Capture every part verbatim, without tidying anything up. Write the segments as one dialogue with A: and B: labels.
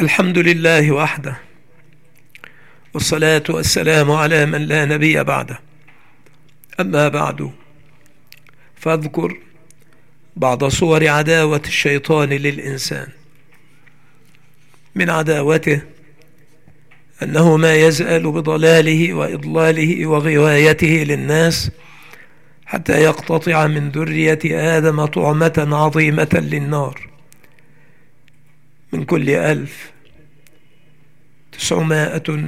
A: الحمد لله وحده، والصلاة والسلام على من لا نبي بعده. أما بعد، فاذكر بعض صور عداوة الشيطان للإنسان. من عداوته أنه ما يزال بضلاله وإضلاله وغوايته للناس حتى يقتطع من ذرية آدم طعمة عظيمة للنار. من كل ألف تسعمائة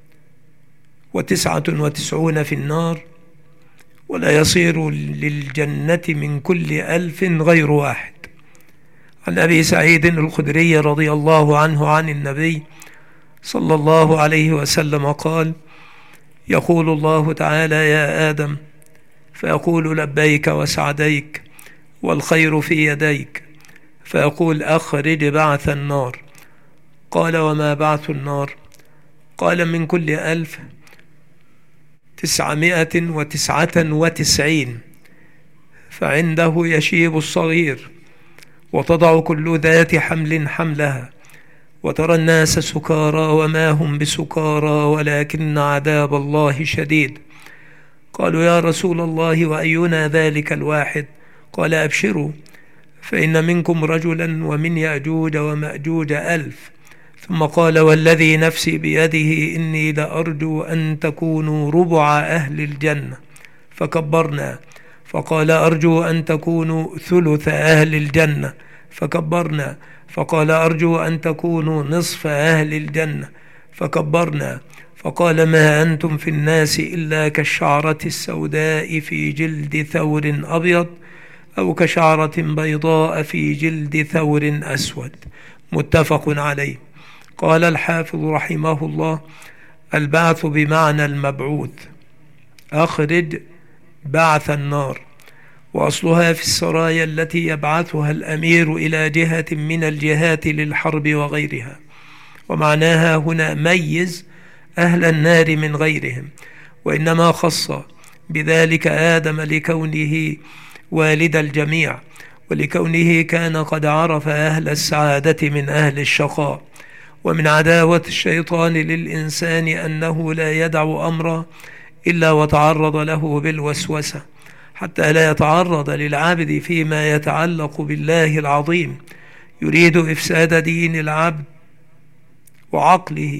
A: وتسعة وتسعون في النار، ولا يصير للجنة من كل ألف غير واحد. عن أبي سعيد الخدري رضي الله عنه عن النبي صلى الله عليه وسلم قال: يقول الله تعالى: يا آدم، فيقول: لبيك وسعديك والخير في يديك. فيقول: أخرج بعث النار. قال: وما بعث النار؟ قال: من كل ألف تسعمائة وتسعة وتسعين. فعنده يشيب الصغير، وتضع كل ذات حمل حملها، وترى الناس سكارى وما هم بسكارى ولكن عذاب الله شديد. قالوا: يا رسول الله، وأينا ذلك الواحد؟ قال: أبشروا، فإن منكم رجلا ومن يأجوج ومأجوج ألف. ثم قال: والذي نفسي بيده إني لأرجو أن تكونوا ربع أهل الجنة. فكبرنا. فقال: أرجو أن تكونوا ثلث أهل الجنة. فكبرنا. فقال: أرجو أن تكونوا نصف أهل الجنة. فكبرنا. فقال: ما أنتم في الناس إلا كالشعرة السوداء في جلد ثور أبيض، أو كشعرة بيضاء في جلد ثور أسود. متفق عليه. قال الحافظ رحمه الله: البعث بمعنى المبعوث. أخرج بعث النار، وأصلها في السرايا التي يبعثها الأمير إلى جهة من الجهات للحرب وغيرها. ومعناها هنا ميز أهل النار من غيرهم، وإنما خص بذلك آدم لكونه والد الجميع، ولكونه كان قد عرف أهل السعادة من أهل الشقاء. ومن عداوة الشيطان للإنسان أنه لا يدع أمرا إلا وتعرض له بالوسوسة، حتى لا يتعرض للعبد فيما يتعلق بالله العظيم، يريد إفساد دين العبد وعقله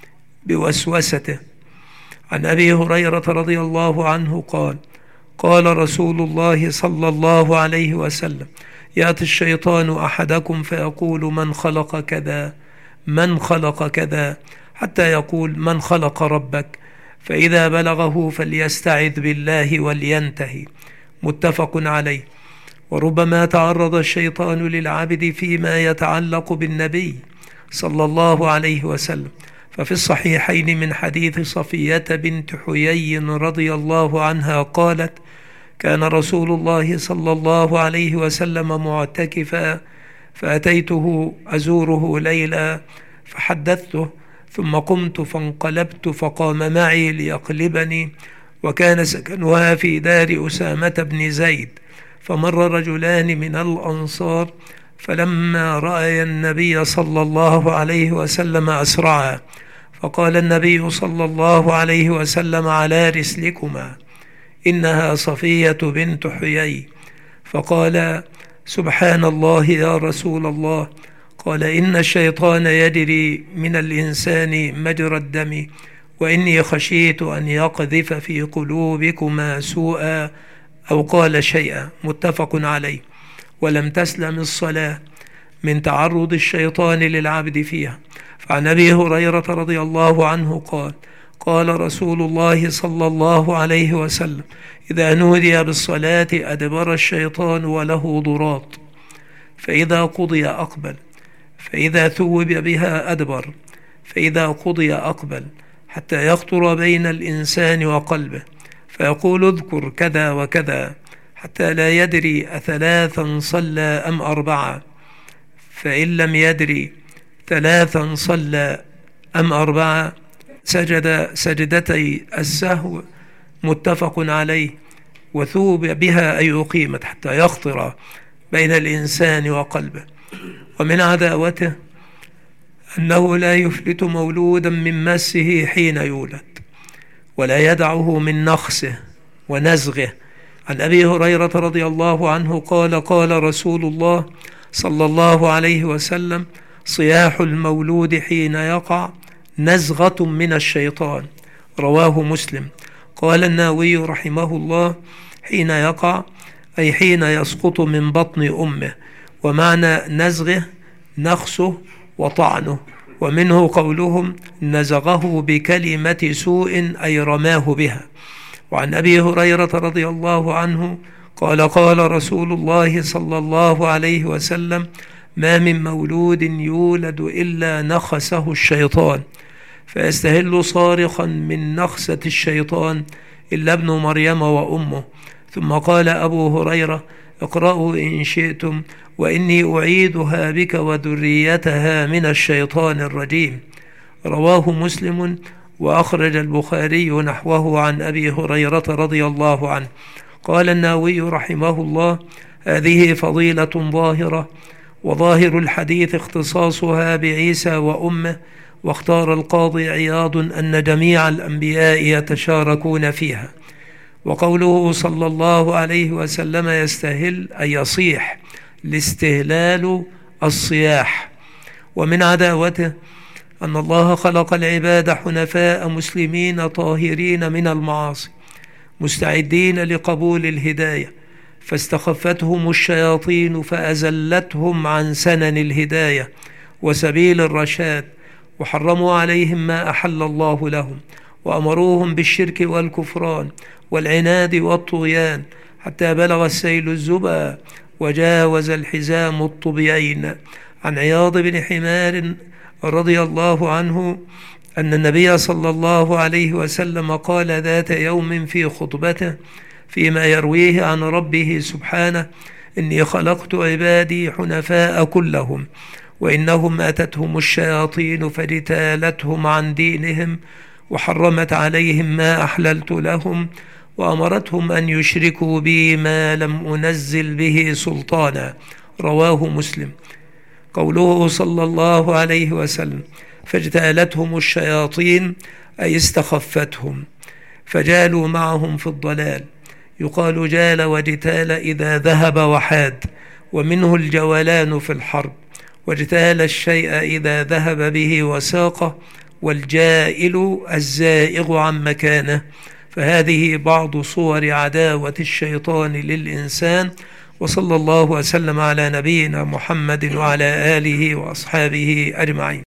A: بوسوسته. عن أبي هريرة رضي الله عنه قال: قال رسول الله صلى الله عليه وسلم: يأتي الشيطان أحدكم فيقول: من خلق كذا، من خلق كذا، حتى يقول: من خلق ربك؟ فإذا بلغه فليستعذ بالله ولينتهي. متفق عليه. وربما تعرض الشيطان للعبد فيما يتعلق بالنبي صلى الله عليه وسلم، ففي الصحيحين من حديث صفية بنت حيي رضي الله عنها قالت: كان رسول الله صلى الله عليه وسلم معتكفا، فأتيته أزوره ليلا فحدثته، ثم قمت فانقلبت فقام معي ليقلبني، وكان سكنها في دار أسامة بن زيد. فمر رجلان من الأنصار، فلما رأى النبي صلى الله عليه وسلم أسرعا، فقال النبي صلى الله عليه وسلم: على رسلكما، إنها صفية بنت حيي. فقال: سبحان الله يا رسول الله. قال: إن الشيطان يجري من الإنسان مجرى الدم، وإني خشيت أن يقذف في قلوبكما سوءا، أو قال شيئا. متفق عليه. ولم تسلم الصلاة من تعرض الشيطان للعبد فيها. فعن أبي هريرة رضي الله عنه قال: قال رسول الله صلى الله عليه وسلم: إذا نودي بالصلاة أدبر الشيطان وله ضراط، فإذا قضي أقبل، فإذا ثوب بها أدبر، فإذا قضي أقبل، حتى يخطر بين الإنسان وقلبه، فيقول: اذكر كذا وكذا، حتى لا يدري أثلاثا صلى أم أربعة، فإن لم يدري ثلاثا صلى أم أربعة سجد سجدتي السهو. متفق عليه. وثوب بها أي أقيمت حتى يخطر بين الإنسان وقلبه. ومن عداوته أنه لا يفلت مولودا من مسه حين يولد ولا يدعه من نخسه ونزغه. عن أبي هريرة رضي الله عنه قال قال رسول الله صلى الله عليه وسلم: صياح المولود حين يقع نزغة من الشيطان. رواه مسلم. قال النووي رحمه الله: حين يقع أي حين يسقط من بطن أمه، ومعنى نزغه نخسه وطعنه، ومنه قولهم نزغه بكلمة سوء أي رماه بها. وعن أبي هريرة رضي الله عنه قال قال رسول الله صلى الله عليه وسلم: ما من مولود يولد إلا نخسه الشيطان فيستهل صارخا من نخسة الشيطان إلا ابن مريم وأمه. ثم قال أبو هريرة: اقرأوا إن شئتم وإني أعيدها بك وذريتها من الشيطان الرجيم. رواه مسلم، وأخرج البخاري نحوه عن أبي هريرة رضي الله عنه. قال النووي رحمه الله: هذه فضيلة ظاهرة، وظاهر الحديث اختصاصها بعيسى وأمه، واختار القاضي عياض أن جميع الأنبياء يتشاركون فيها. وقوله صلى الله عليه وسلم يستهل أي يصيح، الاستهلال الصياح. ومن عداوته أن الله خلق العباد حنفاء مسلمين طاهرين من المعاصي مستعدين لقبول الهداية، فاستخفتهم الشياطين فأزلتهم عن سنن الهداية وسبيل الرشاد، وحرموا عليهم ما أحل الله لهم، وأمروهم بالشرك والكفران والعناد والطغيان، حتى بلغ السيل الزبا وجاوز الحزام الطبيين. عن عياض بن حمار رضي الله عنه أن النبي صلى الله عليه وسلم قال ذات يوم في خطبته فيما يرويه عن ربه سبحانه: إني خلقت عبادي حنفاء كلهم، وإنهم أتتهم الشياطين فاجتالتهم عن دينهم، وحرمت عليهم ما أحللت لهم، وأمرتهم أن يشركوا بي ما لم أنزل به سلطانا. رواه مسلم. قوله صلى الله عليه وسلم فاجتالتهم الشياطين أي استخفتهم فجالوا معهم في الضلال. يقال جال واجتال إذا ذهب وحاد، ومنه الجولان في الحرب، واجتال الشيء إذا ذهب به وساقه، والجائل الزائغ عن مكانه. فهذه بعض صور عداوة الشيطان للإنسان. وصلى الله وسلم على نبينا محمد وعلى آله وأصحابه أجمعين.